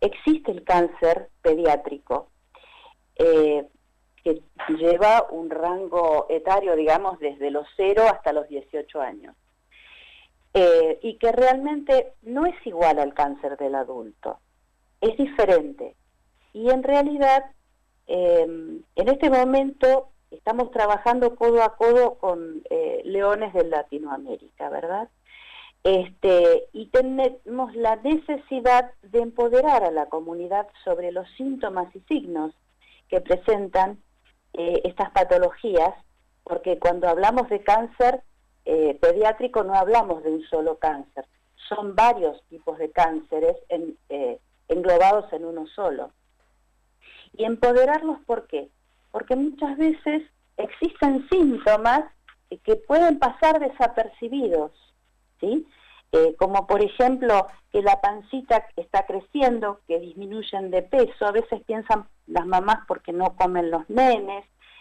existe el cáncer pediátrico, que lleva un rango etario, digamos, desde los 0 hasta los 18 años. Y que realmente no es igual al cáncer del adulto, es diferente. Y en realidad, en este momento estamos trabajando codo a codo con leones de Latinoamérica, ¿verdad? Y tenemos la necesidad de empoderar a la comunidad sobre los síntomas y signos que presentan estas patologías, porque cuando hablamos de cáncer pediátrico no hablamos de un solo cáncer, son varios tipos de cánceres englobados en uno solo. Y empoderarlos, ¿por qué? Porque muchas veces existen síntomas que pueden pasar desapercibidos, ¿sí? Como por ejemplo que la pancita está creciendo, que disminuyen de peso, a veces piensan las mamás porque no comen los nenes,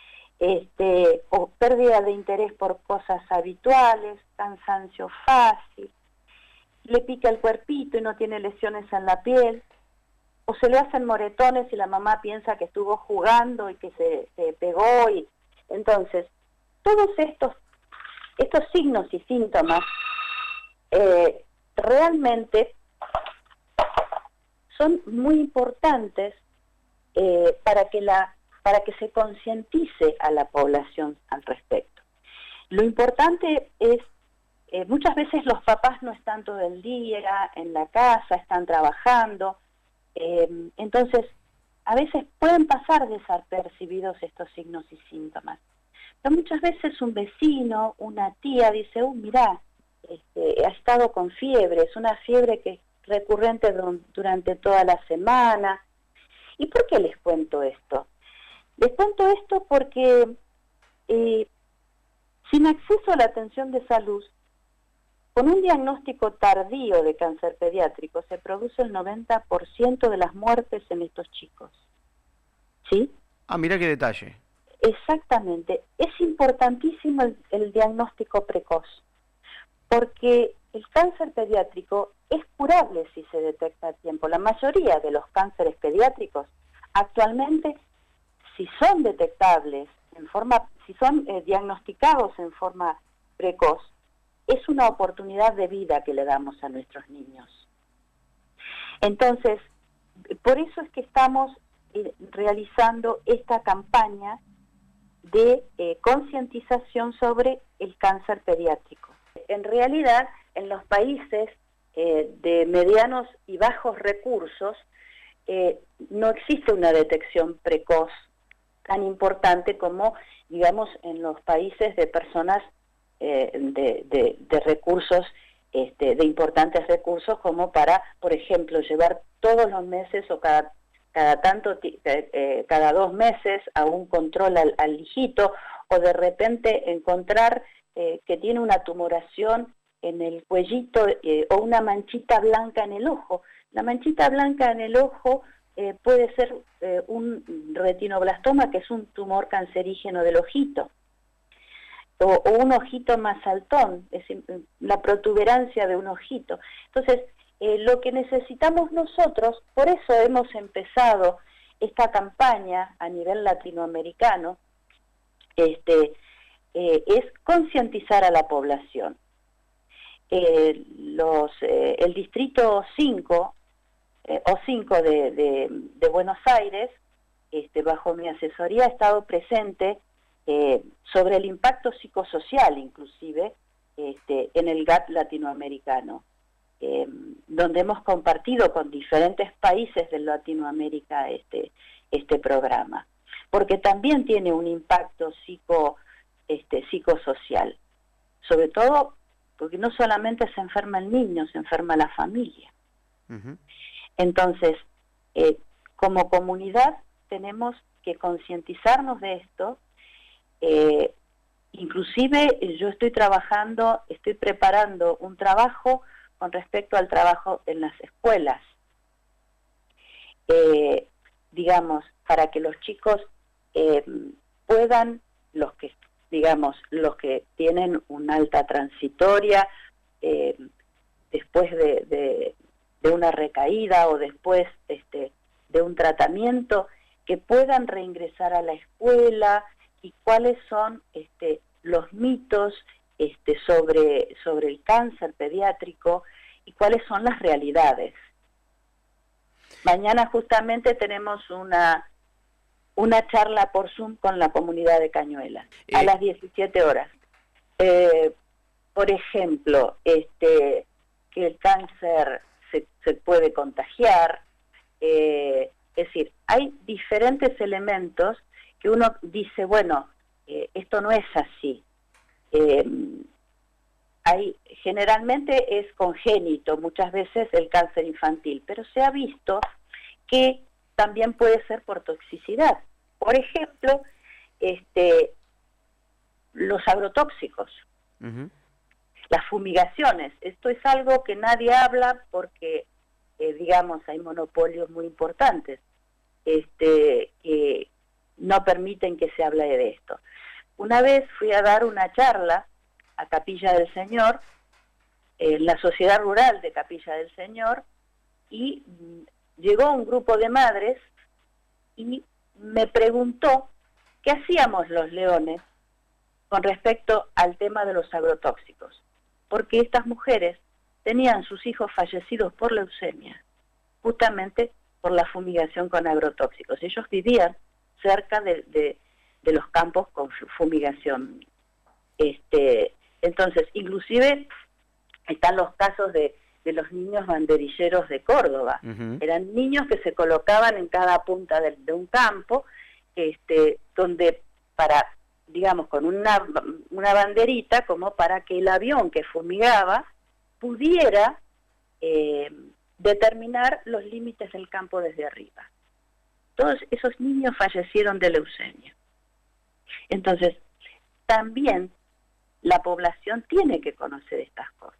o pérdida de interés por cosas habituales, cansancio fácil, le pica el cuerpito y no tiene lesiones en la piel, o se le hacen moretones y la mamá piensa que estuvo jugando y que se pegó. Y entonces, todos estos signos y síntomas realmente son muy importantes para que se concientice a la población al respecto. Lo importante es, muchas veces los papás no están todo el día en la casa, están trabajando, entonces a veces pueden pasar desapercibidos estos signos y síntomas. Pero muchas veces un vecino, una tía dice, mirá, ha estado con fiebre, es una fiebre que es recurrente durante toda la semana. ¿Y por qué les cuento esto? Les cuento esto porque sin acceso a la atención de salud, con un diagnóstico tardío de cáncer pediátrico, se produce el 90% de las muertes en estos chicos. ¿Sí? Mira qué detalle. Exactamente. Es importantísimo el diagnóstico precoz, porque el cáncer pediátrico es curable si se detecta a tiempo. La mayoría de los cánceres pediátricos actualmente, si son detectables si son diagnosticados en forma precoz, es una oportunidad de vida que le damos a nuestros niños. Entonces, por eso es que estamos realizando esta campaña de concientización sobre el cáncer pediátrico. En realidad, en los países de medianos y bajos recursos, no existe una detección precoz tan importante como, digamos, en los países de personas de recursos, de importantes recursos, como para, por ejemplo, llevar todos los meses o cada 2 meses a un control al hijito, o de repente encontrar que tiene una tumoración en el cuellito o una manchita blanca en el ojo. La manchita blanca en el ojo puede ser un retinoblastoma, que es un tumor cancerígeno del ojito, o un ojito más saltón, es la protuberancia de un ojito. Entonces, lo que necesitamos nosotros, por eso hemos empezado esta campaña a nivel latinoamericano, es concientizar a la población. El distrito 5 de Buenos Aires, bajo mi asesoría, ha estado presente sobre el impacto psicosocial, inclusive, en el GAT latinoamericano, donde hemos compartido con diferentes países de Latinoamérica este programa, porque también tiene un impacto psicosocial, sobre todo porque no solamente se enferma el niño, se enferma la familia. Uh-huh. Entonces, como comunidad tenemos que concientizarnos de esto. Inclusive yo estoy preparando un trabajo con respecto al trabajo en las escuelas, digamos, para que los chicos puedan, los que tienen una alta transitoria, después de una recaída o después de un tratamiento, que puedan reingresar a la escuela, y cuáles son los mitos sobre el cáncer pediátrico y cuáles son las realidades. Mañana justamente tenemos una charla por Zoom con la comunidad de Cañuelas a las 17 horas. Por ejemplo, que el cáncer se puede contagiar, es decir, hay diferentes elementos que uno dice, bueno, esto no es así. Generalmente es congénito, muchas veces el cáncer infantil, pero se ha visto que también puede ser por toxicidad. Por ejemplo, los agrotóxicos, las fumigaciones. Esto es algo que nadie habla porque, digamos, hay monopolios muy importantes que no permiten que se hable de esto. Una vez fui a dar una charla a Capilla del Señor, la Sociedad Rural de Capilla del Señor, y llegó un grupo de madres y me preguntó qué hacíamos los leones con respecto al tema de los agrotóxicos, porque estas mujeres tenían sus hijos fallecidos por leucemia, justamente por la fumigación con agrotóxicos. Ellos vivían cerca de los campos con fumigación. Entonces, inclusive están los casos de los niños banderilleros de Córdoba. Eran niños que se colocaban en cada punta de un campo, donde para, digamos, con una banderita, como para que el avión que fumigaba pudiera determinar los límites del campo desde arriba. Todos esos niños fallecieron de leucemia. Entonces, también la población tiene que conocer estas cosas.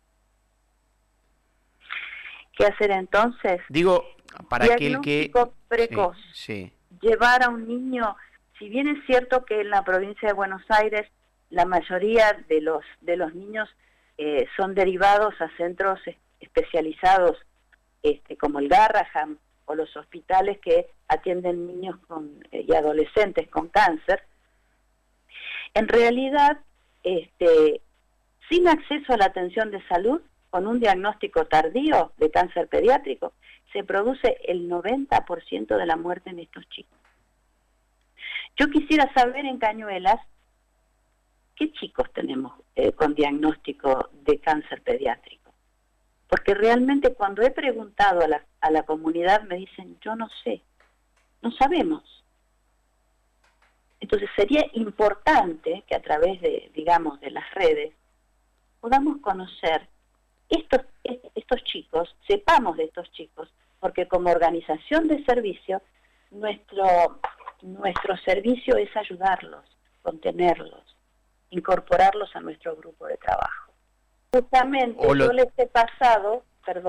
¿Qué hacer entonces? Digo, para aquel que... Diagnóstico precoz. Sí. Llevar a un niño, si bien es cierto que en la provincia de Buenos Aires la mayoría de los niños son derivados a centros especializados, como el Garrahan o los hospitales que atienden niños y adolescentes con cáncer, en realidad, sin acceso a la atención de salud, con un diagnóstico tardío de cáncer pediátrico, se produce el 90% de la muerte en estos chicos. Yo quisiera saber en Cañuelas, ¿qué chicos tenemos con diagnóstico de cáncer pediátrico? Porque realmente cuando he preguntado a la comunidad me dicen, yo no sé, no sabemos. Entonces sería importante que a través de, digamos, de las redes podamos conocer estos chicos, sepamos de estos chicos, porque como organización de servicio, nuestro servicio es ayudarlos, contenerlos, incorporarlos a nuestro grupo de trabajo. Justamente yo les he pasado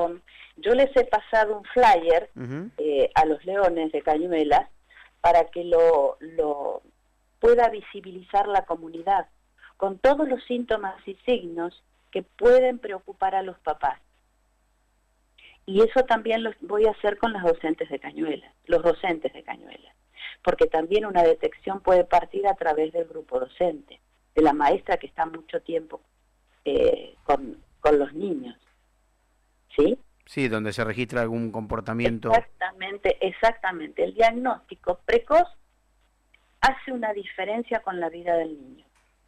un flyer a los leones de Cañuelas para que lo pueda visibilizar la comunidad con todos los síntomas y signos que pueden preocupar a los papás. Y eso también lo voy a hacer con los docentes de Cañuelas, porque también una detección puede partir a través del grupo docente, de la maestra que está mucho tiempo con los niños, ¿sí? Sí, donde se registra algún comportamiento. Exactamente. El diagnóstico precoz hace una diferencia con la vida del niño.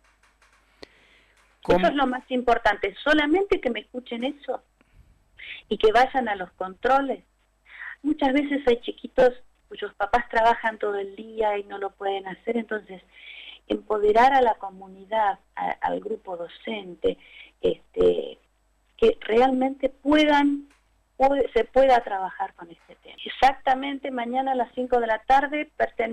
Eso es lo más importante, solamente que me escuchen eso y que vayan a los controles. Muchas veces hay chiquitos cuyos papás trabajan todo el día y no lo pueden hacer, entonces empoderar a la comunidad, al grupo docente, que realmente se pueda trabajar con este tema. Exactamente, mañana a las 5 de la tarde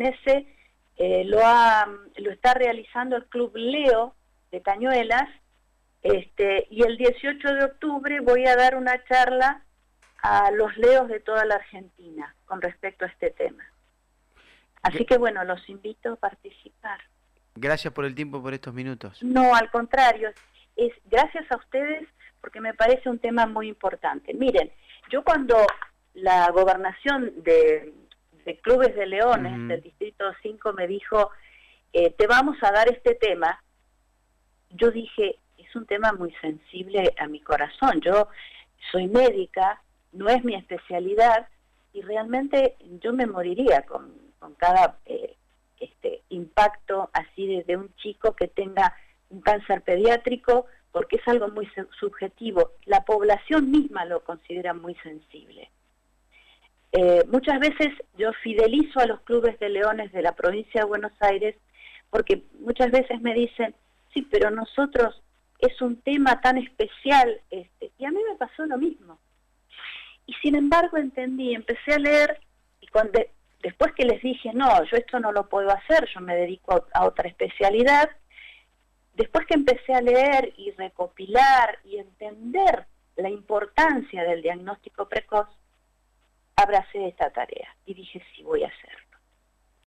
lo está realizando el Club Leo de Cañuelas, y el 18 de octubre voy a dar una charla a los leos de toda la Argentina con respecto a este tema. Así que bueno, los invito a participar. Gracias por el tiempo, por estos minutos. No, al contrario, es gracias a ustedes porque me parece un tema muy importante. Miren, yo cuando la gobernación de Clubes de Leones, del Distrito 5, me dijo, te vamos a dar este tema, yo dije, es un tema muy sensible a mi corazón. Yo soy médica, no es mi especialidad, y realmente yo me moriría con cada impacto así de un chico que tenga un cáncer pediátrico, porque es algo muy subjetivo. La población misma lo considera muy sensible. Muchas veces yo fidelizo a los clubes de leones de la provincia de Buenos Aires, porque muchas veces me dicen, sí, pero nosotros es un tema tan especial, y a mí me pasó lo mismo. Y sin embargo entendí, empecé a leer, y después que les dije, no, yo esto no lo puedo hacer, yo me dedico a otra especialidad, después que empecé a leer y recopilar y entender la importancia del diagnóstico precoz, abracé esta tarea y dije, sí, voy a hacer.